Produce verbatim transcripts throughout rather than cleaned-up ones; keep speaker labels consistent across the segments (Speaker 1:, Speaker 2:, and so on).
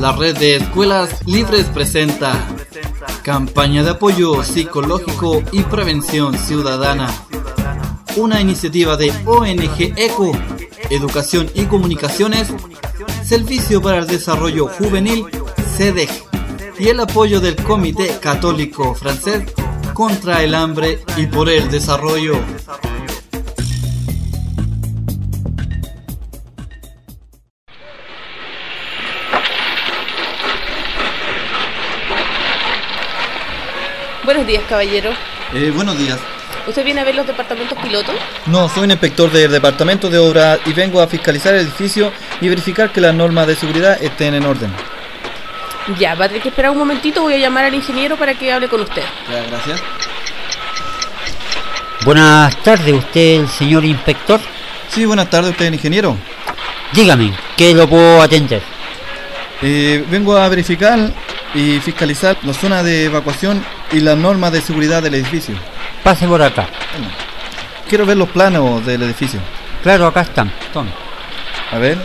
Speaker 1: La red de escuelas libres presenta campaña de apoyo psicológico y prevención ciudadana. Una iniciativa de O N G ECO, Educación y Comunicaciones, Servicio para el Desarrollo Juvenil, C E D E C, y el apoyo del Comité Católico Francés contra el Hambre y por el Desarrollo.
Speaker 2: Buenos días, caballero.
Speaker 1: Eh, buenos días.
Speaker 2: ¿Usted viene a ver los departamentos pilotos?
Speaker 1: No, soy un inspector del departamento de obra y vengo a fiscalizar el edificio y verificar que las normas de seguridad estén en orden.
Speaker 2: Ya, va a tener que esperar un momentito, voy a llamar al ingeniero para que hable con usted.
Speaker 1: Ya, gracias.
Speaker 3: Buenas tardes, ¿usted el señor inspector?
Speaker 1: Sí, buenas tardes, usted es ingeniero.
Speaker 3: Dígame, ¿qué lo puedo atender?
Speaker 1: Eh, vengo a verificar y fiscalizar la zona de evacuación y las normas de seguridad del edificio.
Speaker 3: Pase por acá.
Speaker 1: Bueno, quiero ver los planos del edificio.
Speaker 3: Claro, acá están. Tome.
Speaker 1: A ver.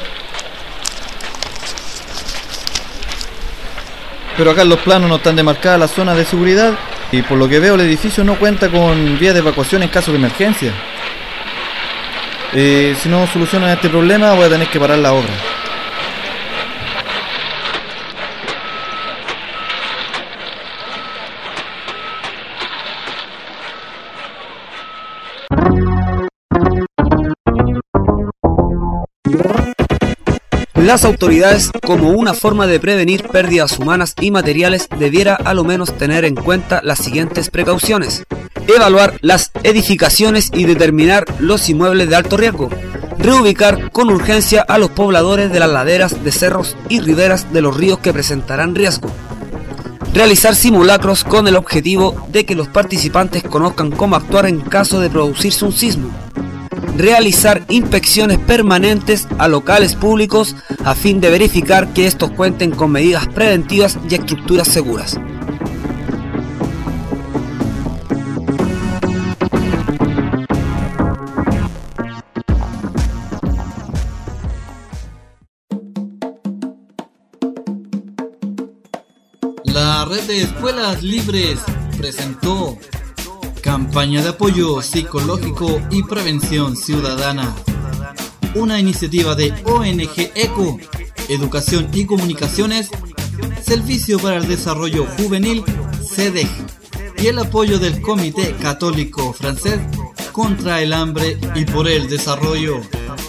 Speaker 1: Pero acá en los planos no están demarcadas las zonas de seguridad y por lo que veo el edificio no cuenta con vías de evacuación en caso de emergencia. Eh, si no solucionan este problema voy a tener que parar la obra.
Speaker 4: Las autoridades, como una forma de prevenir pérdidas humanas y materiales, debiera a lo menos tener en cuenta las siguientes precauciones: evaluar las edificaciones y determinar los inmuebles de alto riesgo, reubicar con urgencia a los pobladores de las laderas de cerros y riberas de los ríos que presentarán riesgo, realizar simulacros con el objetivo de que los participantes conozcan cómo actuar en caso de producirse un sismo, realizar inspecciones permanentes a locales públicos a fin de verificar que estos cuenten con medidas preventivas y estructuras seguras.
Speaker 1: La red de escuelas libres presentó campaña de apoyo psicológico y prevención ciudadana. Una iniciativa de O N G ECO, Educación y Comunicaciones, Servicio para el Desarrollo Juvenil, C E D E C, y el apoyo del Comité Católico Francés contra el Hambre y por el Desarrollo.